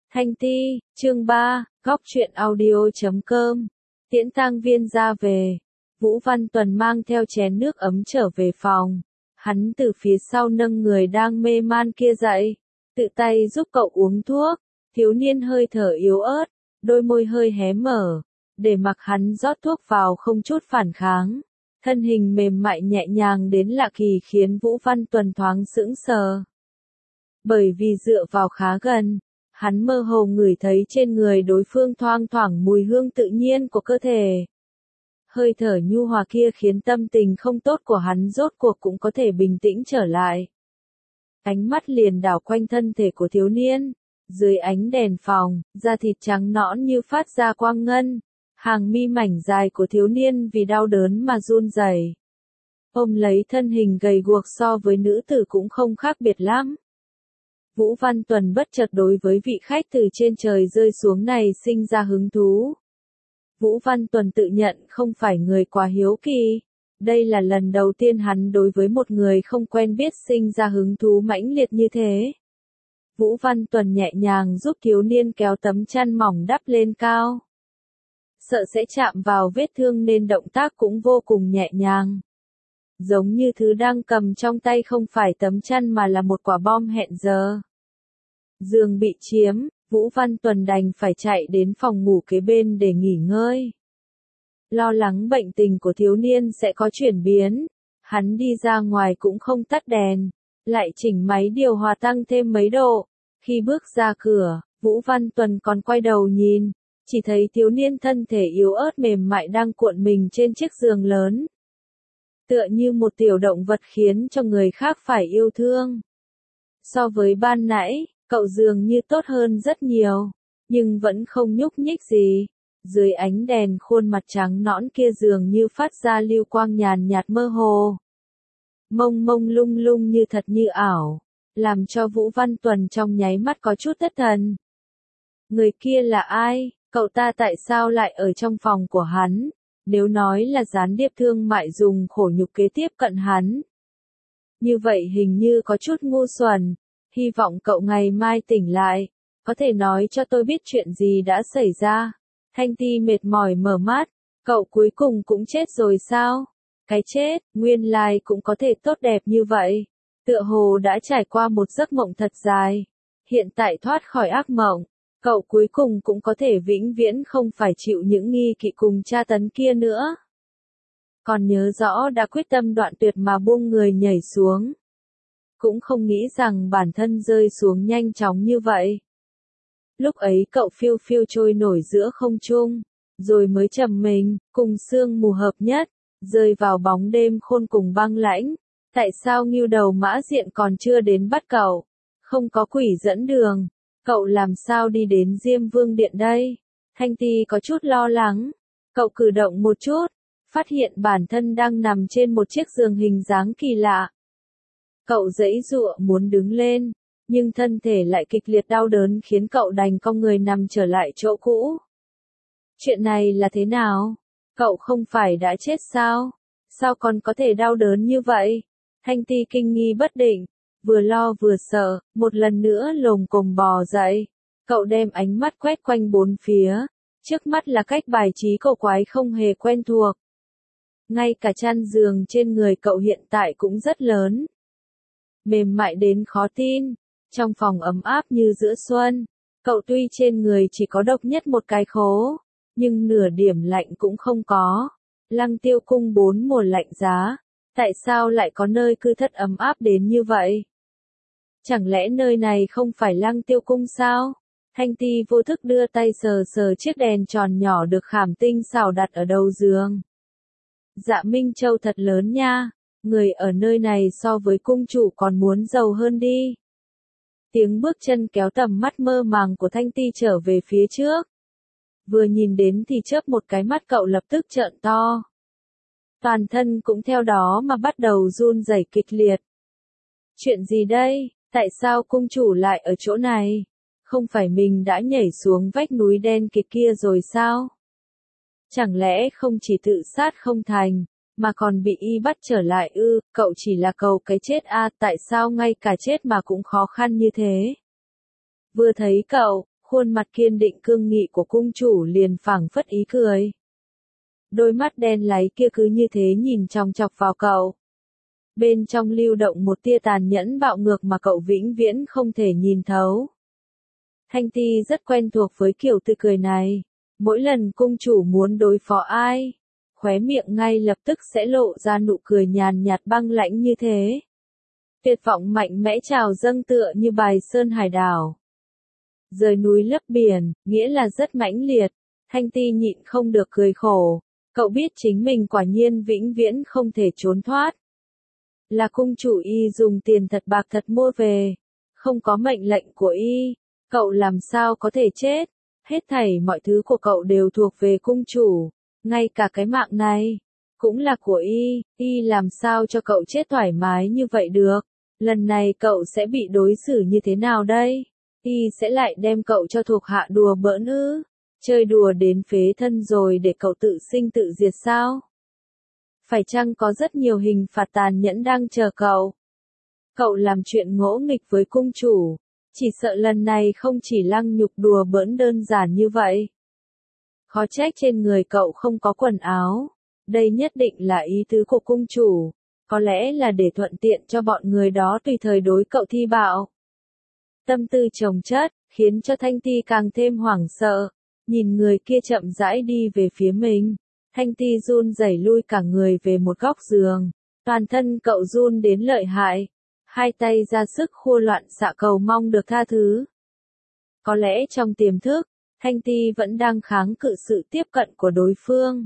Thanh Ti, chương 3, góc truyện audio.com. Tiễn tang viên ra về. Vũ Văn Tuần mang theo chén nước ấm trở về phòng. Hắn từ phía sau nâng người đang mê man kia dậy. Tự tay giúp cậu uống thuốc. Thiếu niên hơi thở yếu ớt, đôi môi hơi hé mở. Để mặc hắn rót thuốc vào không chút phản kháng. Thân hình mềm mại nhẹ nhàng đến lạ kỳ khiến Vũ Văn Tuần thoáng sững sờ. Bởi vì dựa vào khá gần, hắn mơ hồ ngửi thấy trên người đối phương thoang thoảng mùi hương tự nhiên của cơ thể. Hơi thở nhu hòa kia khiến tâm tình không tốt của hắn rốt cuộc cũng có thể bình tĩnh trở lại. Ánh mắt liền đảo quanh thân thể của thiếu niên. Dưới ánh đèn phòng, da thịt trắng nõn như phát ra quang ngân. Hàng mi mảnh dài của thiếu niên vì đau đớn mà run rẩy. Ôm lấy thân hình gầy guộc so với nữ tử cũng không khác biệt lắm. Vũ Văn Tuần bất chợt đối với vị khách từ trên trời rơi xuống này sinh ra hứng thú. Vũ Văn Tuần tự nhận không phải người quá hiếu kỳ. Đây là lần đầu tiên hắn đối với một người không quen biết sinh ra hứng thú mãnh liệt như thế. Vũ Văn Tuần nhẹ nhàng giúp thiếu niên kéo tấm chăn mỏng đắp lên cao. Sợ sẽ chạm vào vết thương nên động tác cũng vô cùng nhẹ nhàng. Giống như thứ đang cầm trong tay không phải tấm chăn mà là một quả bom hẹn giờ. Giường bị chiếm, Vũ Văn Tuần đành phải chạy đến phòng ngủ kế bên để nghỉ ngơi. Lo lắng bệnh tình của thiếu niên sẽ có chuyển biến, hắn đi ra ngoài cũng không tắt đèn, lại chỉnh máy điều hòa tăng thêm mấy độ. Khi bước ra cửa, Vũ Văn Tuần còn quay đầu nhìn, chỉ thấy thiếu niên thân thể yếu ớt mềm mại đang cuộn mình trên chiếc giường lớn. Tựa như một tiểu động vật khiến cho người khác phải yêu thương. So với ban nãy, cậu dường như tốt hơn rất nhiều, nhưng vẫn không nhúc nhích gì. Dưới ánh đèn khuôn mặt trắng nõn kia dường như phát ra lưu quang nhàn nhạt mơ hồ. Mông mông lung lung như thật như ảo, làm cho Vũ Văn Tuần trong nháy mắt có chút thất thần. Người kia là ai? Cậu ta tại sao lại ở trong phòng của hắn? Nếu nói là gián điệp thương mại dùng khổ nhục kế tiếp cận hắn. Như vậy hình như có chút ngu xuẩn. Hy vọng cậu ngày mai tỉnh lại, có thể nói cho tôi biết chuyện gì đã xảy ra. Thanh Ti mệt mỏi mở mắt, cậu cuối cùng cũng chết rồi sao? Cái chết, nguyên lai cũng có thể tốt đẹp như vậy. Tựa hồ đã trải qua một giấc mộng thật dài. Hiện tại thoát khỏi ác mộng, cậu cuối cùng cũng có thể vĩnh viễn không phải chịu những nghi kỵ cùng tra tấn kia nữa. Còn nhớ rõ đã quyết tâm đoạn tuyệt mà buông người nhảy xuống. Cũng không nghĩ rằng bản thân rơi xuống nhanh chóng như vậy. Lúc ấy cậu phiêu phiêu trôi nổi giữa không trung, rồi mới trầm mình, cùng sương mù hợp nhất, rơi vào bóng đêm khôn cùng băng lãnh. Tại sao Ngưu Đầu Mã Diện còn chưa đến bắt cậu? Không có quỷ dẫn đường, cậu làm sao đi đến Diêm Vương Điện đây? Thanh Ti có chút lo lắng, cậu cử động một chút, phát hiện bản thân đang nằm trên một chiếc giường hình dáng kỳ lạ. Cậu giãy giụa muốn đứng lên, nhưng thân thể lại kịch liệt đau đớn khiến cậu đành cong người nằm trở lại chỗ cũ. Chuyện này là thế nào? Cậu không phải đã chết sao? Sao còn có thể đau đớn như vậy? Thanh Ti kinh nghi bất định, vừa lo vừa sợ, một lần nữa lồm cồm bò dậy. Cậu đem ánh mắt quét quanh bốn phía, trước mắt là cách bài trí cổ quái không hề quen thuộc. Ngay cả chăn giường trên người cậu hiện tại cũng rất lớn. Mềm mại đến khó tin, trong phòng ấm áp như giữa xuân, cậu tuy trên người chỉ có độc nhất một cái khố, nhưng nửa điểm lạnh cũng không có. Lăng Tiêu Cung bốn mùa lạnh giá, tại sao lại có nơi cư thất ấm áp đến như vậy? Chẳng lẽ nơi này không phải Lăng Tiêu Cung sao? Thanh Ti vô thức đưa tay sờ sờ chiếc đèn tròn nhỏ được khảm tinh xảo đặt ở đầu giường. Dạ Minh Châu thật lớn nha. Người ở nơi này so với cung chủ còn muốn giàu hơn đi. Tiếng bước chân kéo tầm mắt mơ màng của Thanh Ti trở về phía trước. Vừa nhìn đến thì chớp một cái mắt cậu lập tức trợn to. Toàn thân cũng theo đó mà bắt đầu run rẩy kịch liệt. Chuyện gì đây? Tại sao cung chủ lại ở chỗ này? Không phải mình đã nhảy xuống vách núi đen kịt kia rồi sao? Chẳng lẽ không chỉ tự sát không thành, mà còn bị y bắt trở lại ư? Cậu chỉ là cầu cái chết à? Tại sao ngay cả chết mà cũng khó khăn như thế? Vừa thấy cậu, Khuôn mặt kiên định cương nghị của cung chủ liền phảng phất ý cười. Đôi mắt đen láy kia cứ như thế nhìn chòng chọc vào cậu. Bên trong lưu động một tia tàn nhẫn bạo ngược mà cậu vĩnh viễn không thể nhìn thấu. Thanh Ti rất quen thuộc với kiểu tươi cười này. Mỗi lần cung chủ muốn đối phó ai, khóe miệng ngay lập tức sẽ lộ ra nụ cười nhàn nhạt băng lãnh như thế. Tuyệt vọng mạnh mẽ trào dâng tựa như bài sơn hải đảo. Rời núi lấp biển, nghĩa là rất mãnh liệt. Thanh Ti nhịn không được cười khổ. Cậu biết chính mình quả nhiên vĩnh viễn không thể trốn thoát. Là cung chủ y dùng tiền thật bạc thật mua về. Không có mệnh lệnh của y, cậu làm sao có thể chết. Hết thảy mọi thứ của cậu đều thuộc về cung chủ. Ngay cả cái mạng này, cũng là của y làm sao cho cậu chết thoải mái như vậy được. Lần này cậu sẽ bị đối xử như thế nào đây? Y sẽ lại đem cậu cho thuộc hạ đùa bỡn ư? Chơi đùa đến phế thân rồi để cậu tự sinh tự diệt sao? Phải chăng có rất nhiều hình phạt tàn nhẫn đang chờ cậu? Cậu làm chuyện ngỗ nghịch với cung chủ, chỉ sợ lần này không chỉ lăng nhục đùa bỡn đơn giản như vậy. Khó trách trên người cậu không có quần áo, đây nhất định là ý tứ của cung chủ, có lẽ là để thuận tiện cho bọn người đó tùy thời đối cậu thi bạo. Tâm tư chồng chất, khiến cho Thanh Ti càng thêm hoảng sợ, nhìn người kia chậm rãi đi về phía mình. Thanh Ti run rẩy lui cả người về một góc giường, toàn thân cậu run đến lợi hại, hai tay ra sức khua loạn xạ cầu mong được tha thứ. Có lẽ trong tiềm thức, Thanh Ti vẫn đang kháng cự sự tiếp cận của đối phương.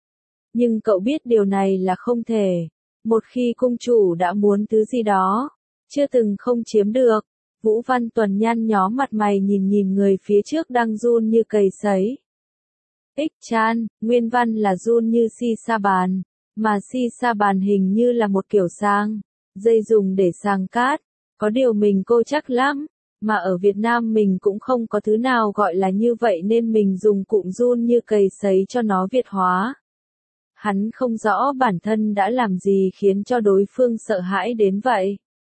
Nhưng cậu biết điều này là không thể, một khi cung chủ đã muốn thứ gì đó, chưa từng không chiếm được. Vũ Văn Tuần nhăn nhó mặt mày nhìn người phía trước đang run như cầy sấy. Ích Chan, nguyên văn là run như si sa bàn, mà si sa bàn hình như là một kiểu sang, dây dùng để sàng cát, có điều mình cô chắc lắm, mà ở Việt Nam mình cũng không có thứ nào gọi là như vậy nên mình dùng cụm run như cầy sấy cho nó Việt hóa. Hắn không rõ bản thân đã làm gì khiến cho đối phương sợ hãi đến vậy.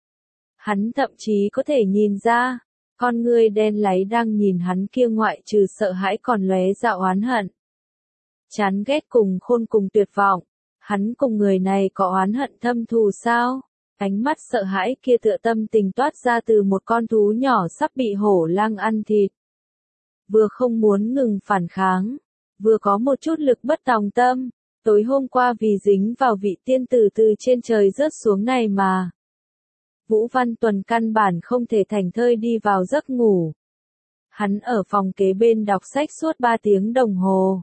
Hắn thậm chí có thể nhìn ra, con người đen láy đang nhìn hắn kia ngoại trừ sợ hãi còn lóe ra oán hận. Chán ghét cùng khôn cùng tuyệt vọng, hắn cùng người này có oán hận thâm thù sao? Ánh mắt sợ hãi kia tựa tâm tình toát ra từ một con thú nhỏ sắp bị hổ lang ăn thịt. Vừa không muốn ngừng phản kháng, vừa có một chút lực bất tòng tâm, tối hôm qua vì dính vào vị tiên tử từ trên trời rớt xuống này mà. Vũ Văn Tuần căn bản không thể thành thơi đi vào giấc ngủ. Hắn ở phòng kế bên đọc sách suốt 3 tiếng đồng hồ.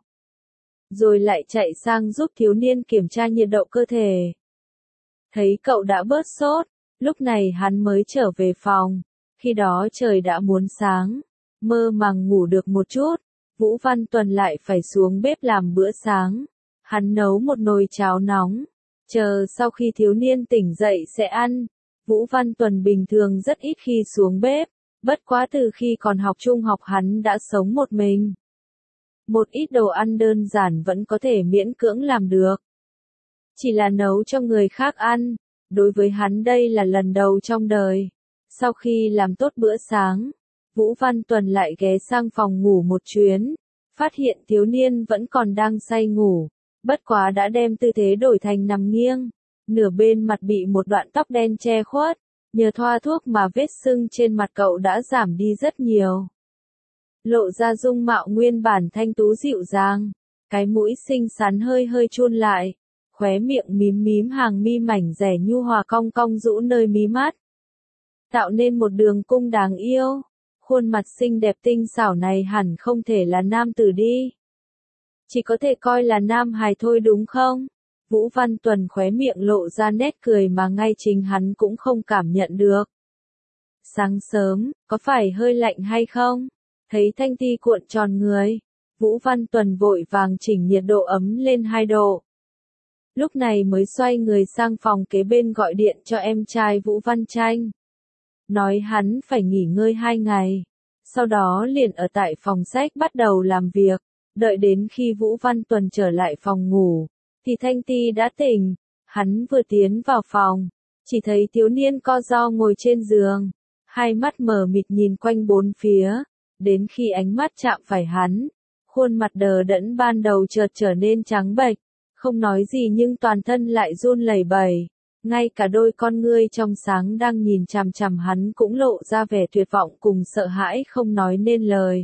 Rồi lại chạy sang giúp thiếu niên kiểm tra nhiệt độ cơ thể. Thấy cậu đã bớt sốt, lúc này hắn mới trở về phòng. Khi đó trời đã muốn sáng, mơ màng ngủ được một chút, Vũ Văn Tuần lại phải xuống bếp làm bữa sáng. Hắn nấu một nồi cháo nóng, chờ sau khi thiếu niên tỉnh dậy sẽ ăn. Vũ Văn Tuần bình thường rất ít khi xuống bếp, bất quá từ khi còn học trung học hắn đã sống một mình. Một ít đồ ăn đơn giản vẫn có thể miễn cưỡng làm được. Chỉ là nấu cho người khác ăn, đối với hắn đây là lần đầu trong đời. Sau khi làm tốt bữa sáng, Vũ Văn Tuần lại ghé sang phòng ngủ một chuyến, phát hiện thiếu niên vẫn còn đang say ngủ, bất quá đã đem tư thế đổi thành nằm nghiêng. Nửa bên mặt bị một đoạn tóc đen che khuất, nhờ thoa thuốc mà vết sưng trên mặt cậu đã giảm đi rất nhiều. Lộ ra dung mạo nguyên bản thanh tú dịu dàng, cái mũi xinh xắn hơi hơi chun lại, khóe miệng mím mím hàng mi mảnh rẻ nhu hòa cong cong rũ nơi mí mắt. Tạo nên một đường cung đáng yêu, khuôn mặt xinh đẹp tinh xảo này hẳn không thể là nam tử đi. Chỉ có thể coi là nam hài thôi đúng không? Vũ Văn Tuần khóe miệng lộ ra nét cười mà ngay chính hắn cũng không cảm nhận được. Sáng sớm, có phải hơi lạnh hay không? Thấy Thanh Ti cuộn tròn người, Vũ Văn Tuần vội vàng chỉnh nhiệt độ ấm lên 2 độ. Lúc này mới xoay người sang phòng kế bên gọi điện cho em trai Vũ Văn Tranh. Nói hắn phải nghỉ ngơi 2 ngày. Sau đó liền ở tại phòng sách bắt đầu làm việc. Đợi đến khi Vũ Văn Tuần trở lại phòng ngủ, thì Thanh Ti đã tỉnh. Hắn vừa tiến vào phòng, chỉ thấy thiếu niên co ro ngồi trên giường, hai mắt mờ mịt nhìn quanh bốn phía, đến khi ánh mắt chạm phải hắn, khuôn mặt đờ đẫn ban đầu chợt trở nên trắng bệch, không nói gì nhưng toàn thân lại run lẩy bẩy, ngay cả đôi con ngươi trong sáng đang nhìn chằm chằm hắn cũng lộ ra vẻ tuyệt vọng cùng sợ hãi không nói nên lời.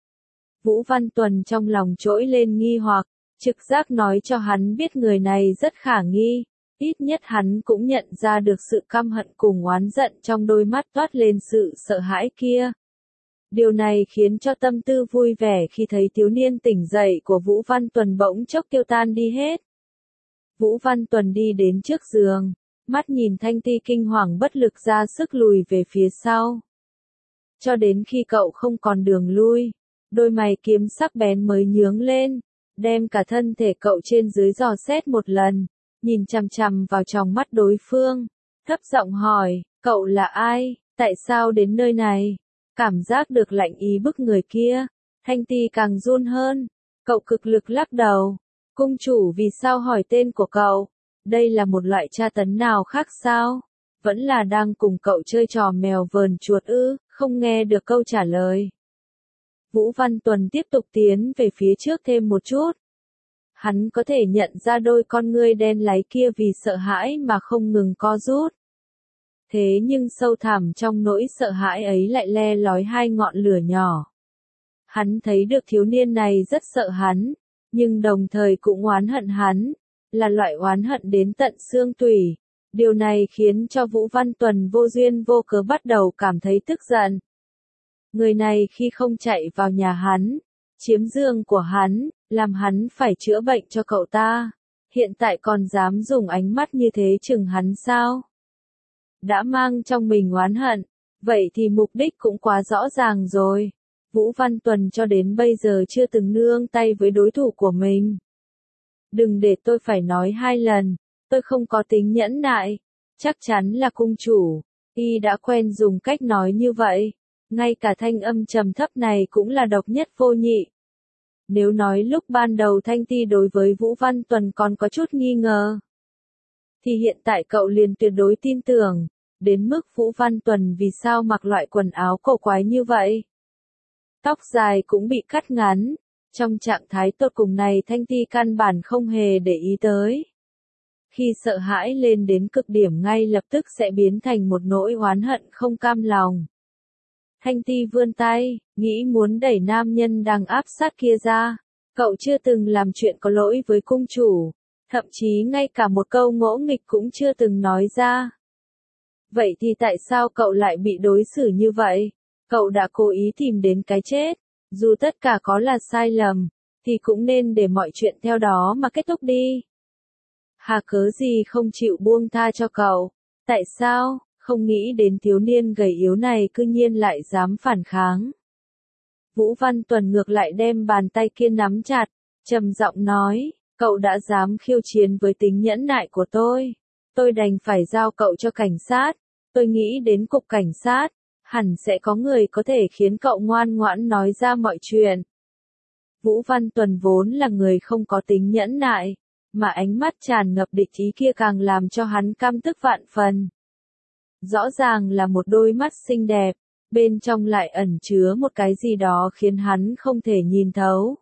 Vũ Văn Tuần trong lòng trỗi lên nghi hoặc, trực giác nói cho hắn biết người này rất khả nghi, ít nhất hắn cũng nhận ra được sự căm hận cùng oán giận trong đôi mắt toát lên sự sợ hãi kia. Điều này khiến cho tâm tư vui vẻ khi thấy thiếu niên tỉnh dậy của Vũ Văn Tuần bỗng chốc tiêu tan đi hết. Vũ Văn Tuần đi đến trước giường, mắt nhìn Thanh Ti kinh hoàng bất lực ra sức lùi về phía sau. Cho đến khi cậu không còn đường lui, đôi mày kiếm sắc bén mới nhướng lên, đem cả thân thể cậu trên dưới dò xét một lần, nhìn chằm chằm vào tròng mắt đối phương, thấp giọng hỏi, cậu là ai, tại sao đến nơi này? Cảm giác được lạnh ý bức người kia, Thanh Ti càng run hơn, cậu cực lực lắc đầu, cung chủ vì sao hỏi tên của cậu, đây là một loại tra tấn nào khác sao? Vẫn là đang cùng cậu chơi trò mèo vờn chuột ư, không nghe được câu trả lời. Vũ Văn Tuần tiếp tục tiến về phía trước thêm một chút. Hắn có thể nhận ra đôi con ngươi đen láy kia vì sợ hãi mà không ngừng co rút. Thế nhưng sâu thẳm trong nỗi sợ hãi ấy lại le lói hai ngọn lửa nhỏ. Hắn thấy được thiếu niên này rất sợ hắn, nhưng đồng thời cũng oán hận hắn, là loại oán hận đến tận xương tủy. Điều này khiến cho Vũ Văn Tuần vô duyên vô cớ bắt đầu cảm thấy tức giận. Người này khi không chạy vào nhà hắn, chiếm giường của hắn, làm hắn phải chữa bệnh cho cậu ta, hiện tại còn dám dùng ánh mắt như thế chừng hắn sao? Đã mang trong mình oán hận, vậy thì mục đích cũng quá rõ ràng rồi. Vũ Văn Tuần cho đến bây giờ chưa từng nương tay với đối thủ của mình. Đừng để tôi phải nói hai lần, tôi không có tính nhẫn nại, chắc chắn là cung chủ, y đã quen dùng cách nói như vậy, ngay cả thanh âm trầm thấp này cũng là độc nhất vô nhị. Nếu nói lúc ban đầu Thanh Ti đối với Vũ Văn Tuần còn có chút nghi ngờ, thì hiện tại cậu liền tuyệt đối tin tưởng, đến mức Vũ Văn Tuần vì sao mặc loại quần áo cổ quái như vậy. Tóc dài cũng bị cắt ngắn, trong trạng thái tột cùng này Thanh Ti căn bản không hề để ý tới. Khi sợ hãi lên đến cực điểm ngay lập tức sẽ biến thành một nỗi oán hận không cam lòng. Thanh Ti vươn tay, nghĩ muốn đẩy nam nhân đang áp sát kia ra. Cậu chưa từng làm chuyện có lỗi với cung chủ, thậm chí ngay cả một câu ngỗ nghịch cũng chưa từng nói ra. Vậy thì tại sao cậu lại bị đối xử như vậy? Cậu đã cố ý tìm đến cái chết, dù tất cả có là sai lầm, thì cũng nên để mọi chuyện theo đó mà kết thúc đi. Hà cớ gì không chịu buông tha cho cậu? Tại sao? Không nghĩ đến thiếu niên gầy yếu này cư nhiên lại dám phản kháng. Vũ Văn Tuần ngược lại đem bàn tay kia nắm chặt, trầm giọng nói, cậu đã dám khiêu chiến với tính nhẫn nại của tôi đành phải giao cậu cho cảnh sát, tôi nghĩ đến cục cảnh sát, hẳn sẽ có người có thể khiến cậu ngoan ngoãn nói ra mọi chuyện. Vũ Văn Tuần vốn là người không có tính nhẫn nại, mà ánh mắt tràn ngập địch ý kia càng làm cho hắn căm tức vạn phần. Rõ ràng là một đôi mắt xinh đẹp, bên trong lại ẩn chứa một cái gì đó khiến hắn không thể nhìn thấu.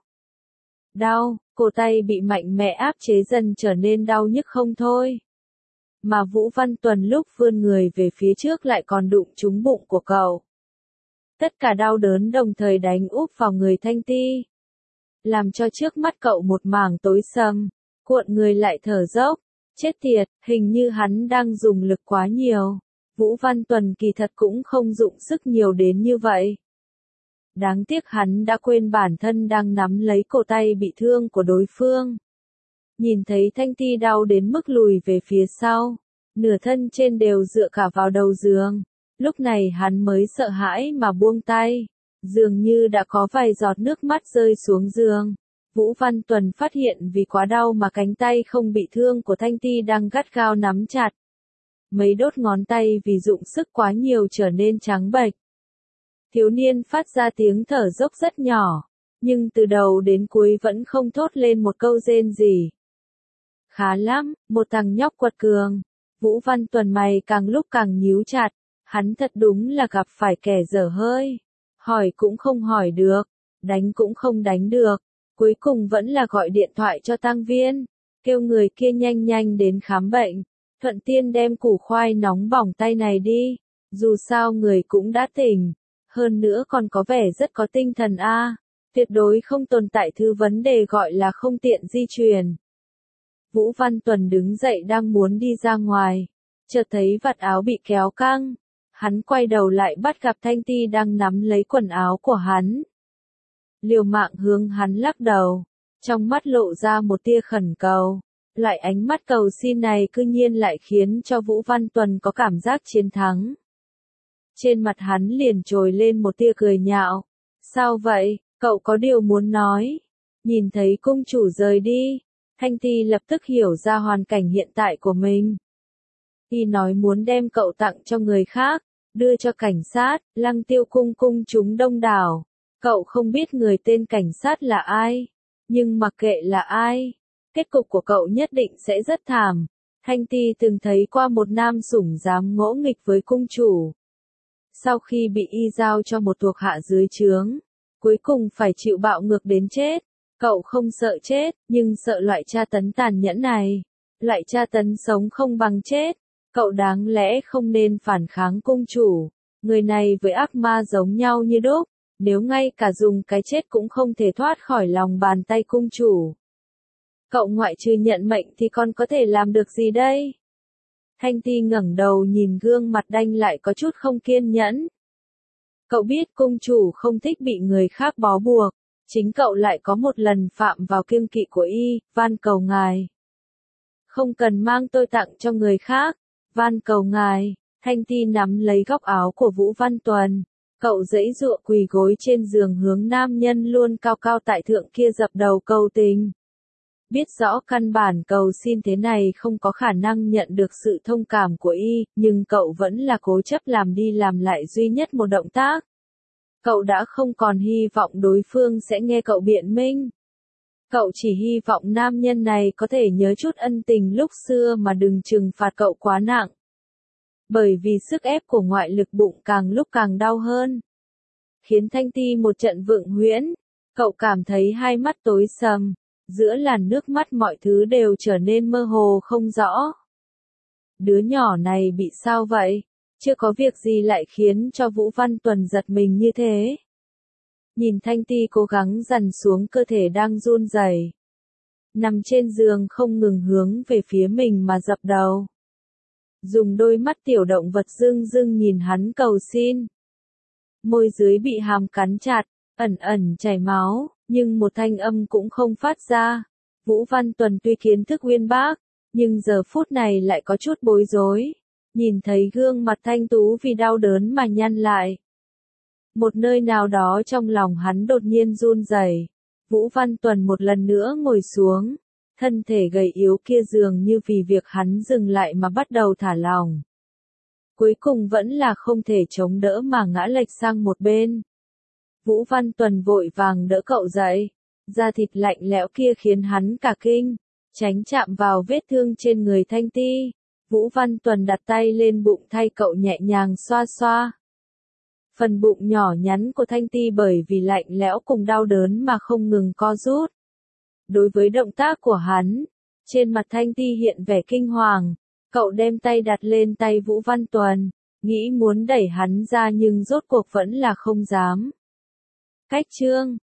Đau, cổ tay bị mạnh mẽ áp chế dần trở nên đau nhức không thôi. Mà Vũ Văn Tuần lúc vươn người về phía trước lại còn đụng trúng bụng của cậu. Tất cả đau đớn đồng thời đánh úp vào người Thanh Ti, làm cho trước mắt cậu một mảng tối sầm, cuộn người lại thở dốc. Chết tiệt, hình như hắn đang dùng lực quá nhiều. Vũ Văn Tuần kỳ thật cũng không dụng sức nhiều đến như vậy. Đáng tiếc hắn đã quên bản thân đang nắm lấy cổ tay bị thương của đối phương. Nhìn thấy Thanh Ti đau đến mức lùi về phía sau, nửa thân trên đều dựa cả vào đầu giường. Lúc này hắn mới sợ hãi mà buông tay, dường như đã có vài giọt nước mắt rơi xuống giường. Vũ Văn Tuần phát hiện vì quá đau mà cánh tay không bị thương của Thanh Ti đang gắt gao nắm chặt. Mấy đốt ngón tay vì dụng sức quá nhiều trở nên trắng bệch. Thiếu niên phát ra tiếng thở dốc rất nhỏ, nhưng từ đầu đến cuối vẫn không thốt lên một câu rên gì. Khá lắm, một thằng nhóc quật cường. Vũ Văn Tuần mày càng lúc càng nhíu chặt, hắn thật đúng là gặp phải kẻ dở hơi. hỏi cũng không hỏi được, đánh cũng không đánh được, cuối cùng vẫn là gọi điện thoại cho tang viên, kêu người kia nhanh nhanh đến khám bệnh, thuận tiện đem củ khoai nóng bỏng tay này đi, dù sao người cũng đã tỉnh, hơn nữa còn có vẻ rất có tinh thần a, tuyệt đối không tồn tại thứ vấn đề gọi là không tiện di chuyển. Vũ Văn Tuần đứng dậy đang muốn đi ra ngoài, chợt thấy vạt áo bị kéo căng, hắn quay đầu lại bắt gặp Thanh Ti đang nắm lấy quần áo của hắn. Liều mạng hướng hắn lắc đầu, trong mắt lộ ra một tia khẩn cầu, loại ánh mắt cầu xin này cư nhiên lại khiến cho Vũ Văn Tuần có cảm giác chiến thắng. Trên mặt hắn liền trồi lên một tia cười nhạo, sao vậy, cậu có điều muốn nói, nhìn thấy cung chủ rời đi. Thanh Ti lập tức hiểu ra hoàn cảnh hiện tại của mình. Y nói muốn đem cậu tặng cho người khác, đưa cho cảnh sát, Lăng Tiêu cung cung chúng đông đảo. Cậu không biết người tên cảnh sát là ai, nhưng mặc kệ là ai, kết cục của cậu nhất định sẽ rất thảm. Thanh Ti từng thấy qua một nam sủng dám ngỗ nghịch với cung chủ. Sau khi bị y giao cho một thuộc hạ dưới trướng, cuối cùng phải chịu bạo ngược đến chết. Cậu không sợ chết, nhưng sợ loại tra tấn tàn nhẫn này. Loại tra tấn sống không bằng chết. Cậu đáng lẽ không nên phản kháng cung chủ. Người này với ác ma giống nhau như đúc. Nếu ngay cả dùng cái chết cũng không thể thoát khỏi lòng bàn tay cung chủ. Cậu ngoại trừ nhận mệnh thì còn có thể làm được gì đây? Thanh Ti ngẩng đầu nhìn gương mặt đanh lại có chút không kiên nhẫn. Cậu biết cung chủ không thích bị người khác bó buộc. Chính cậu lại có một lần phạm vào kiêng kỵ của y, van cầu ngài. Không cần mang tôi tặng cho người khác, van cầu ngài. Thanh Ti nắm lấy góc áo của Vũ Văn Tuần. Cậu giãy giụa quỳ gối trên giường hướng nam nhân luôn cao cao tại thượng kia dập đầu cầu tình. Biết rõ căn bản cầu xin thế này không có khả năng nhận được sự thông cảm của y, nhưng cậu vẫn là cố chấp làm đi làm lại duy nhất một động tác. Cậu đã không còn hy vọng đối phương sẽ nghe cậu biện minh. Cậu chỉ hy vọng nam nhân này có thể nhớ chút ân tình lúc xưa mà đừng trừng phạt cậu quá nặng. Bởi vì sức ép của ngoại lực bụng càng lúc càng đau hơn. Khiến Thanh Ti một trận vượng huyễn. Cậu cảm thấy hai mắt tối sầm. Giữa làn nước mắt mọi thứ đều trở nên mơ hồ không rõ. Đứa nhỏ này bị sao vậy? Chưa có việc gì lại khiến cho Vũ Văn Tuần giật mình như thế. Nhìn Thanh Ti cố gắng dằn xuống cơ thể đang run rẩy, nằm trên giường không ngừng hướng về phía mình mà dập đầu. Dùng đôi mắt tiểu động vật rưng rưng nhìn hắn cầu xin. Môi dưới bị hàm cắn chặt, ẩn ẩn chảy máu, nhưng một thanh âm cũng không phát ra. Vũ Văn Tuần tuy kiến thức uyên bác, nhưng giờ phút này lại có chút bối rối. Nhìn thấy gương mặt thanh tú vì đau đớn mà nhăn lại. Một nơi nào đó trong lòng hắn đột nhiên run rẩy. Vũ Văn Tuần một lần nữa ngồi xuống. Thân thể gầy yếu kia dường như vì việc hắn dừng lại mà bắt đầu thả lỏng. Cuối cùng vẫn là không thể chống đỡ mà ngã lệch sang một bên. Vũ Văn Tuần vội vàng đỡ cậu dậy. Da thịt lạnh lẽo kia khiến hắn cả kinh. Tránh chạm vào vết thương trên người Thanh Ti. Vũ Văn Tuần đặt tay lên bụng thay cậu nhẹ nhàng xoa xoa. Phần bụng nhỏ nhắn của Thanh Ti bởi vì lạnh lẽo cùng đau đớn mà không ngừng co rút. Đối với động tác của hắn, trên mặt Thanh Ti hiện vẻ kinh hoàng. Cậu đem tay đặt lên tay Vũ Văn Tuần, nghĩ muốn đẩy hắn ra nhưng rốt cuộc vẫn là không dám. Cách chương